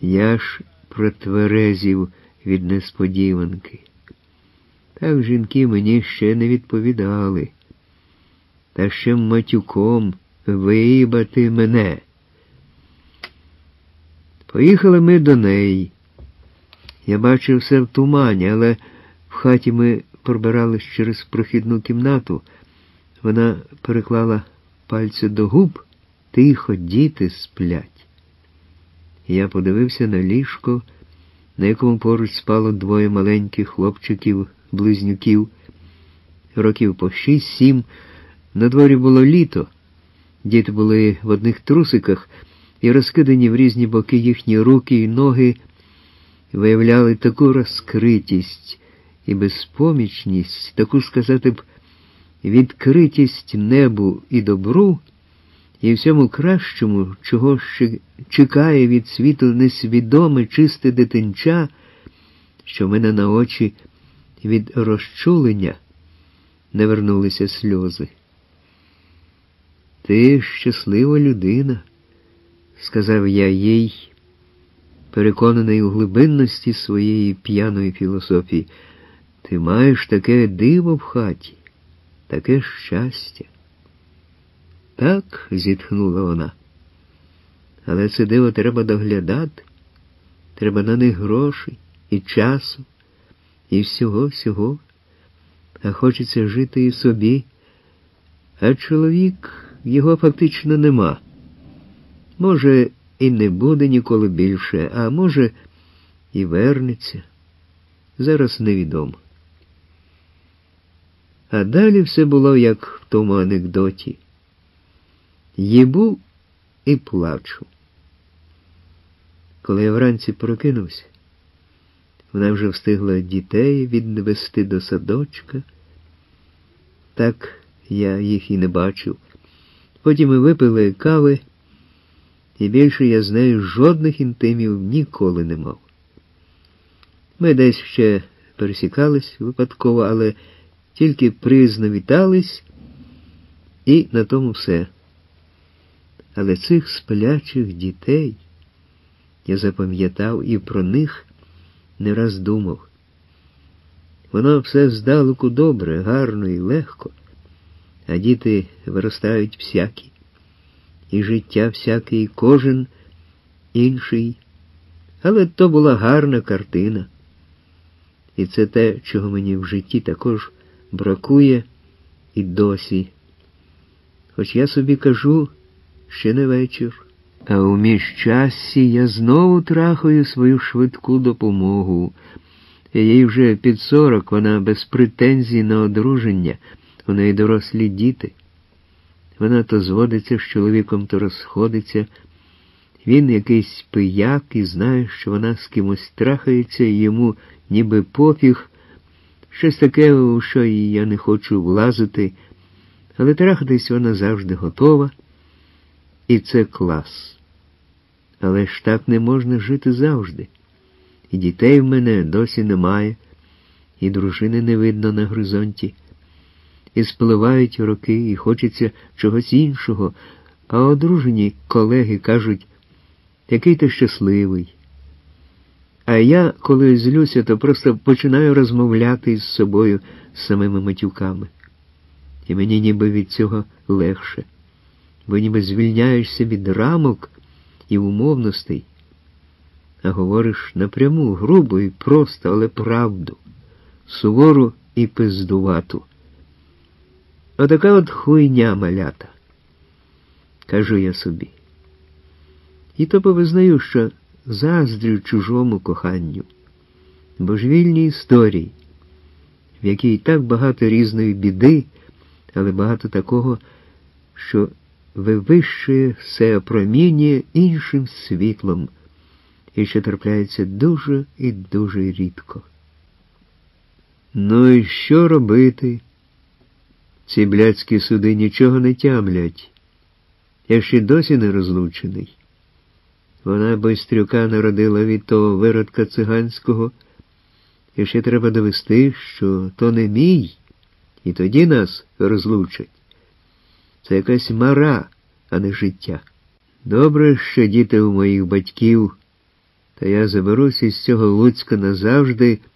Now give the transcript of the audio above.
Я ж протверезів від несподіванки. Так жінки мені ще не відповідали. Та ще матюком виїбати мене. Поїхали ми до неї. Я бачив все в тумані, але в хаті ми пробирались через прохідну кімнату. Вона переклала пальці до губ. Тихо, діти сплять. Я подивився на ліжко, на якому поруч спало двоє маленьких хлопчиків-близнюків, років по 6-7. На дворі було літо. Діти були в одних трусиках, і розкидані в різні боки їхні руки і ноги виявляли таку розкритість і безпомічність, таку, сказати б, відкритість небу і добру, і всьому кращому, чого ще чекає від світу несвідоме, чисте дитинча, що в мене на очі від розчулення не вернулися сльози. «Ти щаслива людина», – сказав я їй, переконаний у глибинності своєї п'яної філософії. «Ти маєш таке диво в хаті, таке щастя». «Так», – зітхнула вона, – «але це диво треба доглядати, треба на них грошей і часу, і всього-всього, а хочеться жити і собі, а чоловік, його фактично нема. Може, і не буде ніколи більше, а може, і вернеться. Зараз невідомо». А далі все було, як в тому анекдоті. Їбу і плачу. Коли я вранці прокинувся, вона вже встигла дітей відвести до садочка. Так я їх і не бачив. Потім ми випили кави, і більше я з нею жодних інтимів ніколи не мав. Ми десь ще пересікались випадково, але тільки приязно вітались, і на тому все. Але цих сплячих дітей я запам'ятав і про них не раз думав. Воно все здалеку добре, гарно і легко, а діти виростають всякі, і життя всяке, і кожен інший. Але то була гарна картина. І це те, чого мені в житті також бракує і досі. Хоч я собі кажу, ще не вечір. А у міжчассі я знову трахаю свою швидку допомогу. Їй вже під 40, вона без претензій на одруження, у неї дорослі діти. Вона то зводиться з чоловіком, то розходиться. Він якийсь пияк і знає, що вона з кимось трахається, і йому ніби пофіг. Щось таке, у що і я не хочу влазити. Але трахатись вона завжди готова. І це клас. Але ж так не можна жити завжди. І дітей в мене досі немає, і дружини не видно на горизонті. І спливають роки, і хочеться чогось іншого, а одружені колеги кажуть, який ти щасливий. А я, коли злюся, то просто починаю розмовляти із собою самими матюками. І мені ніби від цього легше. Бо ніби звільняєшся від рамок і умовностей, а говориш напряму, грубо і просто, але правду, сувору і пиздувату. Отака от хуйня, малята, кажу я собі. І то повизнаю, що заздрю чужому коханню, божевільній історії, в якій так багато різної біди, але багато такого, що вивищує все, опромінює іншим світлом, і що трапляється дуже і дуже рідко. Ну і що робити? Ці блядські суди нічого не тямлять. Я ще досі не розлучений. Вона Байстрюка народила від того виродка циганського, і ще треба довести, що то не мій, і тоді нас розлучать. Це якась мара, а не життя. Добре, що діти у моїх батьків Та я заберусь із цього Луцька назавжди,